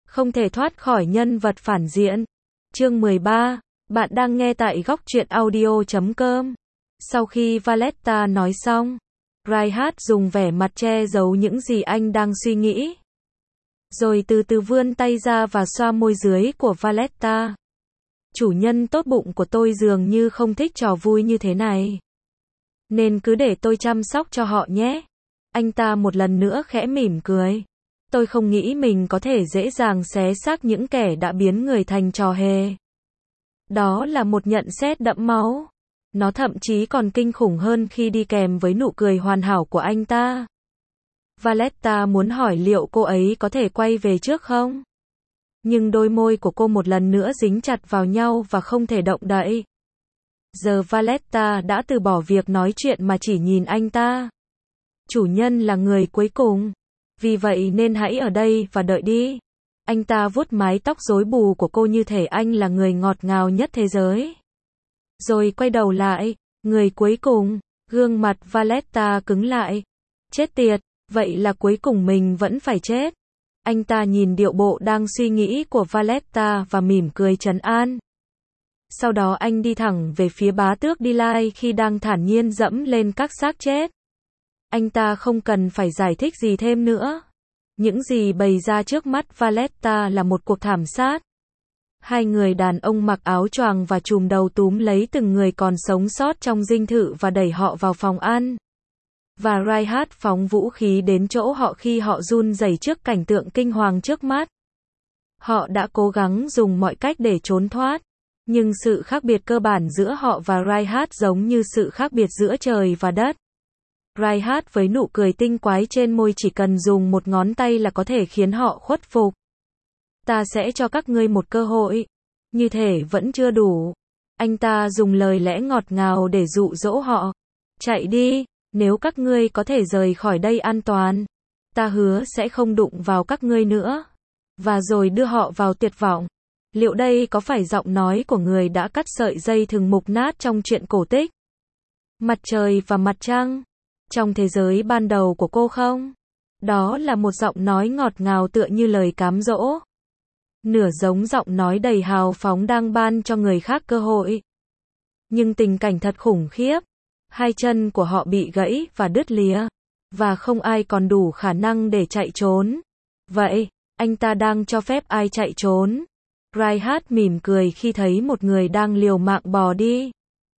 Không thể thoát khỏi nhân vật phản diện. Chương 13. Bạn đang nghe tại góc truyện audio.com. Sau khi Valletta nói xong, Reinhardt dùng vẻ mặt che giấu những gì anh đang suy nghĩ. Rồi từ từ vươn tay ra và xoa môi dưới của Valletta. Chủ nhân tốt bụng của tôi dường như không thích trò vui như thế này. Nên cứ để tôi chăm sóc cho họ nhé. Anh ta một lần nữa khẽ mỉm cười. Tôi không nghĩ mình có thể dễ dàng xé xác những kẻ đã biến người thành trò hề. Đó là một nhận xét đẫm máu. Nó thậm chí còn kinh khủng hơn khi đi kèm với nụ cười hoàn hảo của anh ta. Valletta muốn hỏi liệu cô ấy có thể quay về trước không? Nhưng đôi môi của cô một lần nữa dính chặt vào nhau và không thể động đậy. Giờ Valletta đã từ bỏ việc nói chuyện mà chỉ nhìn anh ta. Chủ nhân là người cuối cùng. Vì vậy nên hãy ở đây và đợi đi. Anh ta vuốt mái tóc rối bù của cô như thể anh là người ngọt ngào nhất thế giới. Rồi quay đầu lại. Người cuối cùng. Gương mặt Valletta cứng lại. Chết tiệt, vậy là cuối cùng mình vẫn phải chết. Anh ta nhìn điệu bộ đang suy nghĩ của Valletta và mỉm cười trấn an. Sau đó anh đi thẳng về phía bá tước Dillai khi đang thản nhiên dẫm lên các xác chết. Anh ta không cần phải giải thích gì thêm nữa. Những gì bày ra trước mắt Valletta là một cuộc thảm sát. Hai người đàn ông mặc áo choàng và trùm đầu túm lấy từng người còn sống sót trong dinh thự và đẩy họ vào phòng ăn. Và Reinhardt phóng vũ khí đến chỗ họ khi họ run rẩy trước cảnh tượng kinh hoàng trước mắt. Họ đã cố gắng dùng mọi cách để trốn thoát. Nhưng sự khác biệt cơ bản giữa họ và Reinhardt giống như sự khác biệt giữa trời và đất. Reinhardt với nụ cười tinh quái trên môi chỉ cần dùng một ngón tay là có thể khiến họ khuất phục. Ta sẽ cho các ngươi một cơ hội. Như thể vẫn chưa đủ. Anh ta dùng lời lẽ ngọt ngào để dụ dỗ họ. Chạy đi, nếu các ngươi có thể rời khỏi đây an toàn. Ta hứa sẽ không đụng vào các ngươi nữa. Và rồi đưa họ vào tuyệt vọng. Liệu đây có phải giọng nói của người đã cắt sợi dây thừng mục nát trong truyện cổ tích? Mặt trời và mặt trăng. Trong thế giới ban đầu của cô không? Đó là một giọng nói ngọt ngào tựa như lời cám dỗ. Nửa giống giọng nói đầy hào phóng đang ban cho người khác cơ hội. Nhưng tình cảnh thật khủng khiếp. Hai chân của họ bị gãy và đứt lìa. Và không ai còn đủ khả năng để chạy trốn. Vậy, anh ta đang cho phép ai chạy trốn? Reinhardt mỉm cười khi thấy một người đang liều mạng bò đi.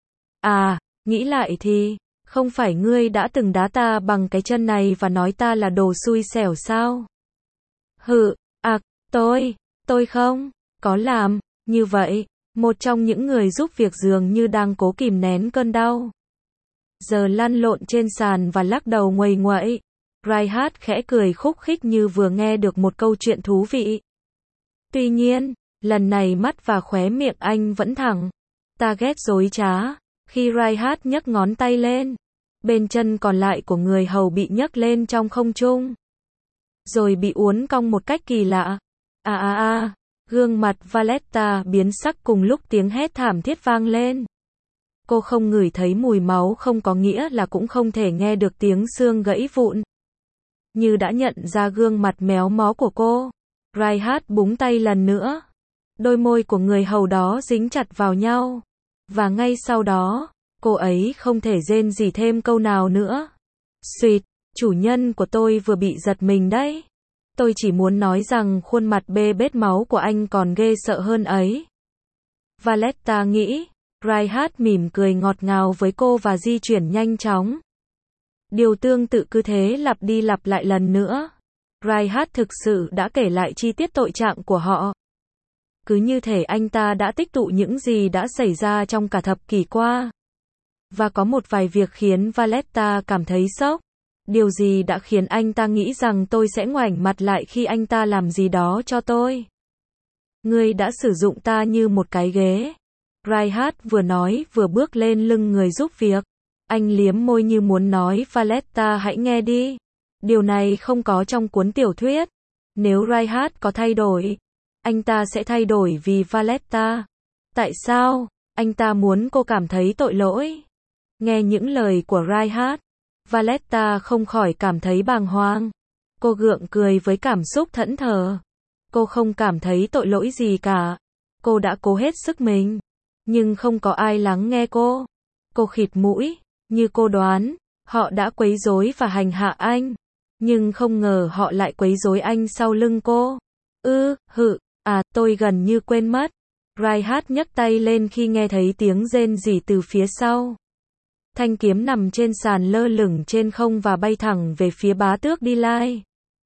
À, nghĩ lại thì, không phải ngươi đã từng đá ta bằng cái chân này và nói ta là đồ xui xẻo sao? Hự, tôi không có làm như vậy. Một trong những người giúp việc dường như đang cố kìm nén cơn đau. Giờ lăn lộn trên sàn và lắc đầu nguầy nguậy. Reinhardt khẽ cười khúc khích như vừa nghe được một câu chuyện thú vị. Tuy nhiên, lần này mắt và khóe miệng anh vẫn thẳng. Ta ghét dối trá. Khi Reinhardt nhấc ngón tay lên, bên chân còn lại của người hầu bị nhấc lên trong không trung. Rồi bị uốn cong một cách kỳ lạ. Gương mặt Valletta biến sắc cùng lúc tiếng hét thảm thiết vang lên. Cô không ngửi thấy mùi máu không có nghĩa là cũng không thể nghe được tiếng xương gãy vụn. Như đã nhận ra gương mặt méo mó của cô, Reinhardt búng tay lần nữa. Đôi môi của người hầu đó dính chặt vào nhau. Và ngay sau đó, cô ấy không thể rên rỉ thêm câu nào nữa. Xuyệt, chủ nhân của tôi vừa bị giật mình đấy. Tôi chỉ muốn nói rằng khuôn mặt bê bết máu của anh còn ghê sợ hơn ấy. Valletta nghĩ. Reinhardt mỉm cười ngọt ngào với cô và di chuyển nhanh chóng. Điều tương tự cứ thế lặp đi lặp lại lần nữa. Reinhardt thực sự đã kể lại chi tiết tội trạng của họ. Cứ như thể anh ta đã tích tụ những gì đã xảy ra trong cả thập kỷ qua. Và có một vài việc khiến Valletta cảm thấy sốc. Điều gì đã khiến anh ta nghĩ rằng tôi sẽ ngoảnh mặt lại khi anh ta làm gì đó cho tôi? Ngươi đã sử dụng ta như một cái ghế. Reinhardt vừa nói vừa bước lên lưng người giúp việc. Anh liếm môi như muốn nói Valletta hãy nghe đi. Điều này không có trong cuốn tiểu thuyết. Nếu Reinhardt có thay đổi, anh ta sẽ thay đổi vì Valletta. Tại sao? Anh ta muốn cô cảm thấy tội lỗi. Nghe những lời của Reinhardt, Valletta không khỏi cảm thấy bàng hoàng. Cô gượng cười với cảm xúc thẫn thờ. Cô không cảm thấy tội lỗi gì cả. Cô đã cố hết sức mình. Nhưng không có ai lắng nghe cô. Cô khịt mũi. Như cô đoán, họ đã quấy rối và hành hạ anh. Nhưng không ngờ họ lại quấy rối anh sau lưng cô. Tôi gần như quên mất. Reinhardt nhấc tay lên khi nghe thấy tiếng rên rỉ từ phía sau. Thanh kiếm nằm trên sàn lơ lửng trên không và bay thẳng về phía bá tước Deli.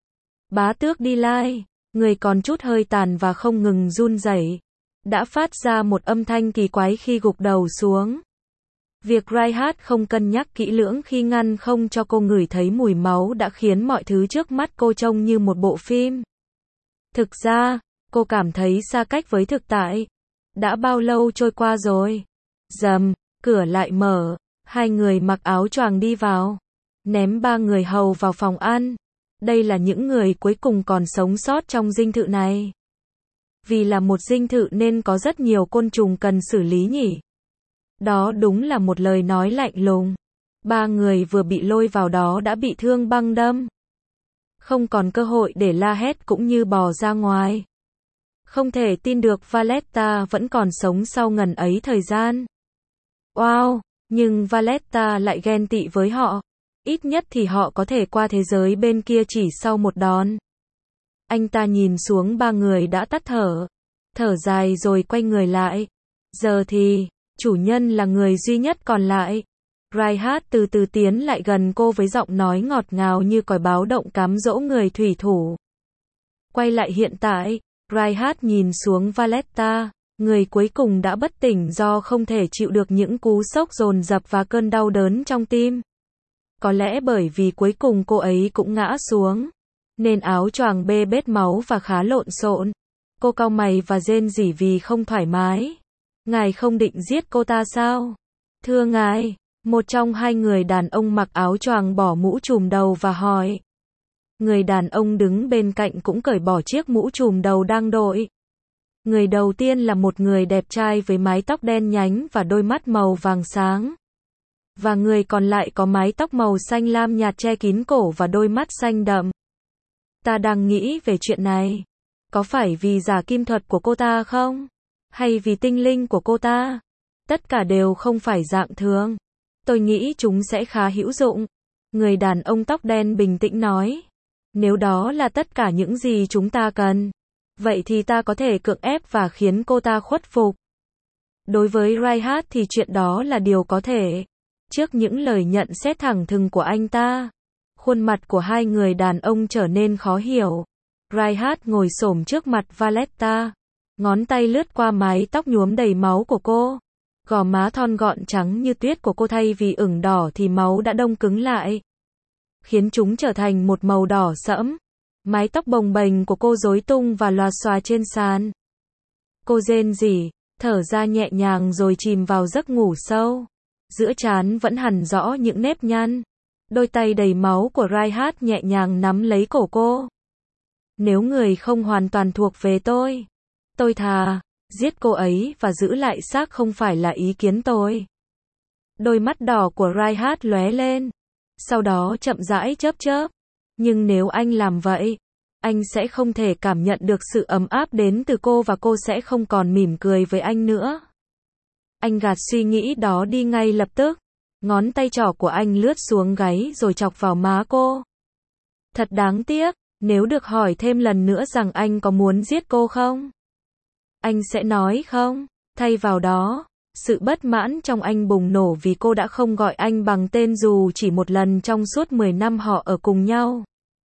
Bá tước Deli, người còn chút hơi tàn và không ngừng run rẩy, đã phát ra một âm thanh kỳ quái khi gục đầu xuống. Việc Reinhardt không cân nhắc kỹ lưỡng khi ngăn không cho cô ngửi thấy mùi máu đã khiến mọi thứ trước mắt cô trông như một bộ phim. Thực ra, cô cảm thấy xa cách với thực tại. Đã bao lâu trôi qua rồi? Rầm, cửa lại mở, hai người mặc áo choàng đi vào, ném ba người hầu vào phòng ăn. Đây là những người cuối cùng còn sống sót trong dinh thự này. Vì là một dinh thự nên có rất nhiều côn trùng cần xử lý nhỉ? Đó đúng là một lời nói lạnh lùng. Ba người vừa bị lôi vào đó đã bị thương băng đâm. Không còn cơ hội để la hét cũng như bò ra ngoài. Không thể tin được Valletta vẫn còn sống sau ngần ấy thời gian. Wow, nhưng Valletta lại ghen tị với họ. Ít nhất thì họ có thể qua thế giới bên kia chỉ sau một đòn. Anh ta nhìn xuống ba người đã tắt thở. Thở dài rồi quay người lại. Giờ thì, chủ nhân là người duy nhất còn lại. Reinhardt từ từ tiến lại gần cô với giọng nói ngọt ngào như còi báo động cám dỗ người thủy thủ. Quay lại hiện tại, Reinhardt nhìn xuống Valletta, người cuối cùng đã bất tỉnh do không thể chịu được những cú sốc dồn dập và cơn đau đớn trong tim. Có lẽ bởi vì cuối cùng cô ấy cũng ngã xuống, nên áo choàng bê bết máu và khá lộn xộn. Cô cau mày và rên rỉ vì không thoải mái. Ngài không định giết cô ta sao? Thưa ngài, một trong hai người đàn ông mặc áo choàng bỏ mũ trùm đầu và hỏi. Người đàn ông đứng bên cạnh cũng cởi bỏ chiếc mũ trùm đầu đang đội. Người đầu tiên là một người đẹp trai với mái tóc đen nhánh và đôi mắt màu vàng sáng. Và người còn lại có mái tóc màu xanh lam nhạt che kín cổ và đôi mắt xanh đậm. Ta đang nghĩ về chuyện này. Có phải vì giả kim thuật của cô ta không? Hay vì tinh linh của cô ta? Tất cả đều không phải dạng thường. Tôi nghĩ chúng sẽ khá hữu dụng. Người đàn ông tóc đen bình tĩnh nói. Nếu đó là tất cả những gì chúng ta cần, vậy thì ta có thể cưỡng ép và khiến cô ta khuất phục. Đối với Reinhardt thì chuyện đó là điều có thể. Trước những lời nhận xét thẳng thừng của anh ta, khuôn mặt của hai người đàn ông trở nên khó hiểu. Reinhardt ngồi xổm trước mặt Valletta, ngón tay lướt qua mái tóc nhuốm đầy máu của cô. Gò má thon gọn trắng như tuyết của cô thay vì ửng đỏ thì máu đã đông cứng lại, khiến chúng trở thành một màu đỏ sẫm. Mái tóc bồng bềnh của cô rối tung và lòa xòa trên sàn. Cô rên rỉ, thở ra nhẹ nhàng rồi chìm vào giấc ngủ sâu. Giữa trán vẫn hằn rõ những nếp nhăn. Đôi tay đầy máu của Reinhardt nhẹ nhàng nắm lấy cổ cô. Nếu người không hoàn toàn thuộc về tôi thà giết cô ấy và giữ lại xác không phải là ý kiến tôi. Đôi mắt đỏ của Reinhardt lóe lên. Sau đó chậm rãi chớp chớp. Nhưng nếu anh làm vậy, anh sẽ không thể cảm nhận được sự ấm áp đến từ cô và cô sẽ không còn mỉm cười với anh nữa. Anh gạt suy nghĩ đó đi ngay lập tức. Ngón tay trỏ của anh lướt xuống gáy rồi chọc vào má cô. Thật đáng tiếc, nếu được hỏi thêm lần nữa rằng anh có muốn giết cô không? Anh sẽ nói không. Thay vào đó, sự bất mãn trong anh bùng nổ vì cô đã không gọi anh bằng tên dù chỉ một lần trong suốt 10 năm họ ở cùng nhau.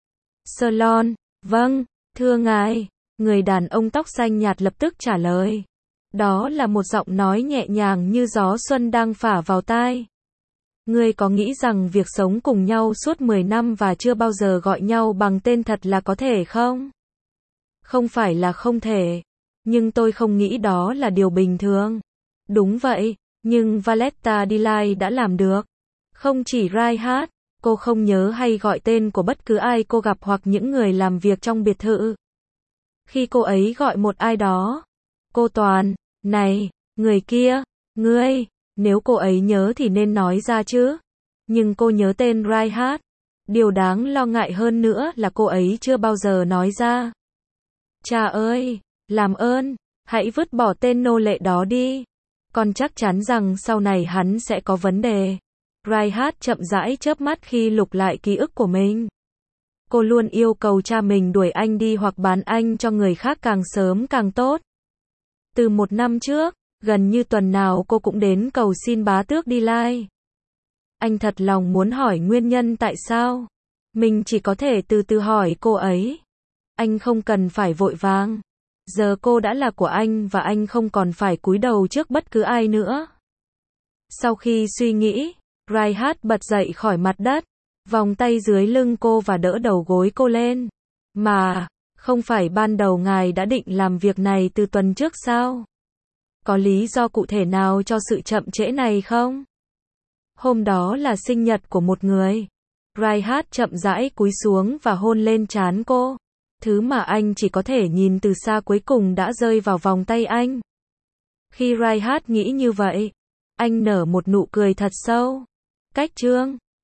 Salon, vâng, thưa ngài, người đàn ông tóc xanh nhạt lập tức trả lời. Đó là một giọng nói nhẹ nhàng như gió xuân đang phả vào tai. Ngươi có nghĩ rằng việc sống cùng nhau suốt 10 năm và chưa bao giờ gọi nhau bằng tên thật là có thể không? Không phải là không thể, nhưng tôi không nghĩ đó là điều bình thường. Đúng vậy, nhưng Valletta Deli đã làm được. Không chỉ Reinhardt, cô không nhớ hay gọi tên của bất cứ ai cô gặp hoặc những người làm việc trong biệt thự. Khi cô ấy gọi một ai đó, cô toàn, này, người kia, ngươi, nếu cô ấy nhớ thì nên nói ra chứ. Nhưng cô nhớ tên Reinhardt. Điều đáng lo ngại hơn nữa là cô ấy chưa bao giờ nói ra. Cha ơi, làm ơn, hãy vứt bỏ tên nô lệ đó đi. Con chắc chắn rằng sau này hắn sẽ có vấn đề. Reinhardt chậm rãi chớp mắt khi lục lại ký ức của mình. Cô luôn yêu cầu cha mình đuổi anh đi hoặc bán anh cho người khác càng sớm càng tốt. Từ 1 năm trước, gần như tuần nào cô cũng đến cầu xin bá tước đi lai. Anh thật lòng muốn hỏi nguyên nhân tại sao. Mình chỉ có thể từ từ hỏi cô ấy. Anh không cần phải vội vàng. Giờ cô đã là của anh và anh không còn phải cúi đầu trước bất cứ ai nữa. Sau khi suy nghĩ, Reinhardt bật dậy khỏi mặt đất, vòng tay dưới lưng cô và đỡ đầu gối cô lên. Mà, không phải ban đầu ngài đã định làm việc này từ tuần trước sao? Có lý do cụ thể nào cho sự chậm trễ này không? Hôm đó là sinh nhật của một người. Reinhardt chậm rãi cúi xuống và hôn lên trán cô. Thứ mà anh chỉ có thể nhìn từ xa cuối cùng đã rơi vào vòng tay anh. Khi Reinhardt nghĩ như vậy, anh nở một nụ cười thật sâu. Cách chương